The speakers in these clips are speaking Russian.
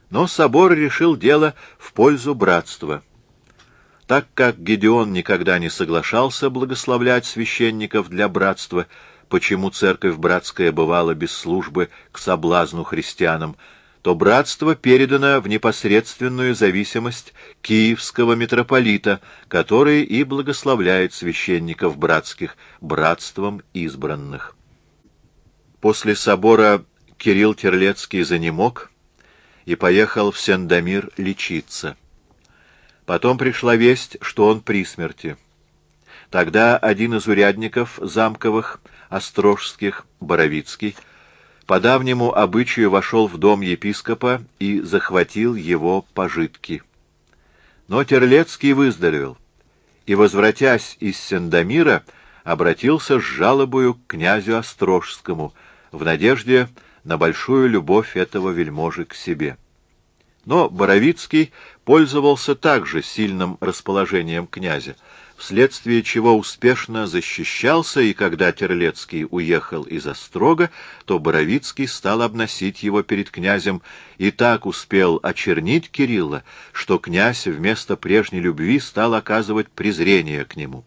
Но собор решил дело в пользу братства. Так как Гедеон никогда не соглашался благословлять священников для братства, почему церковь братская бывала без службы к соблазну христианам, то братство передано в непосредственную зависимость киевского митрополита, который и благословляет священников братских братством избранных. После собора Кирилл Терлецкий занемог и поехал в Сендомир лечиться. Потом пришла весть, что он при смерти. Тогда один из урядников замковых, острожских, Боровицкий, по давнему обычаю вошел в дом епископа и захватил его пожитки. Но Терлецкий выздоровел и, возвратясь из Сендомира, обратился с жалобою к князю Острожскому в надежде на большую любовь этого вельможи к себе. Но Боровицкий пользовался также сильным расположением князя, вследствие чего успешно защищался, и когда Терлецкий уехал из Острога, то Боровицкий стал обносить его перед князем и так успел очернить Кирилла, что князь вместо прежней любви стал оказывать презрение к нему.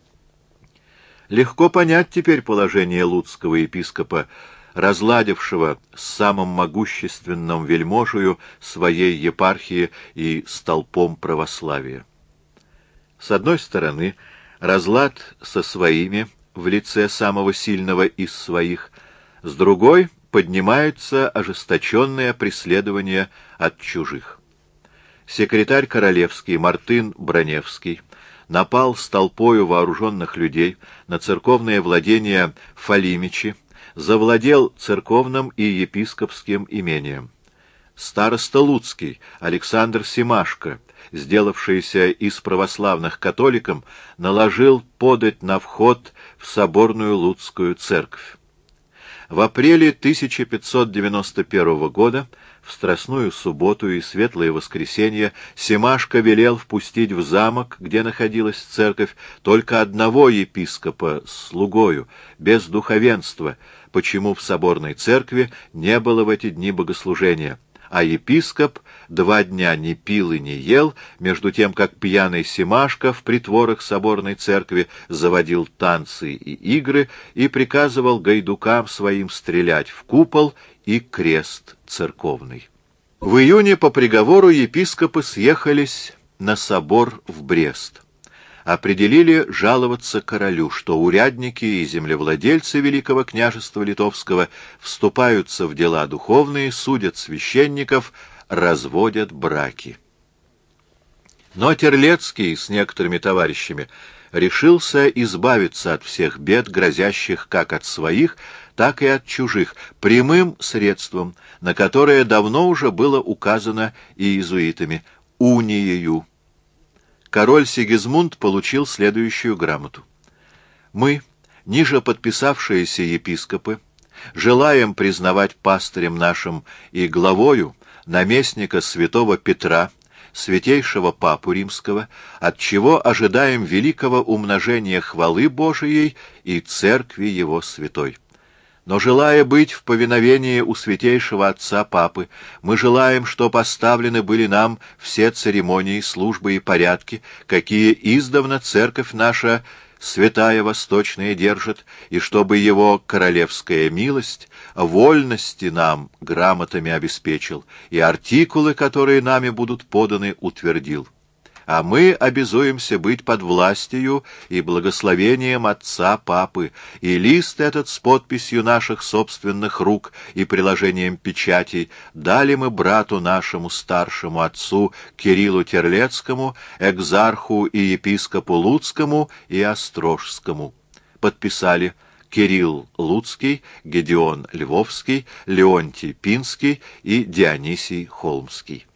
Легко понять теперь положение луцкого епископа, разладившего с самым могущественным вельможею своей епархии и столпом православия. С одной стороны, разлад со своими в лице самого сильного из своих, с другой поднимается ожесточенное преследование от чужих. Секретарь королевский Мартын Броневский напал с толпою вооруженных людей на церковное владение Фалимичи, завладел церковным и епископским имением. Староста Луцкий Александр Семашко, сделавшийся из православных католиком, наложил подать на вход в соборную Луцкую церковь. В апреле 1591 года, в Страстную субботу и Светлое воскресенье, Семашко велел впустить в замок, где находилась церковь, только одного епископа с слугою, без духовенства, почему в соборной церкви не было в эти дни богослужения, а епископ 2 дня не пил и не ел, между тем, как пьяный Семашко в притворах соборной церкви заводил танцы и игры и приказывал гайдукам своим стрелять в купол и крест церковный. В июне по приговору епископы съехались на собор в Брест. Определили жаловаться королю, что урядники и землевладельцы Великого княжества Литовского вступаются в дела духовные, судят священников, разводят браки. Но Терлецкий с некоторыми товарищами решился избавиться от всех бед, грозящих как от своих, так и от чужих, прямым средством, на которое давно уже было указано иезуитами — униею. Король Сигизмунд получил следующую грамоту. «Мы, ниже подписавшиеся епископы, желаем признавать пастырем нашим и главою наместника святого Петра, святейшего Папу Римского, от чего ожидаем великого умножения хвалы Божией и Церкви Его Святой. Но, желая быть в повиновении у святейшего отца Папы, мы желаем, что поставлены были нам все церемонии, службы и порядки, какие издавна церковь наша святая восточная держит, и чтобы его королевская милость вольности нам грамотами обеспечил, и артикулы, которые нами будут поданы, утвердил. А мы обязуемся быть под властью и благословением отца Папы, и лист этот с подписью наших собственных рук и приложением печатей дали мы брату нашему старшему отцу Кириллу Терлецкому, экзарху и епископу Луцкому и Острожскому. Подписали Кирилл Луцкий, Гедеон Львовский, Леонтий Пинский и Дионисий Холмский.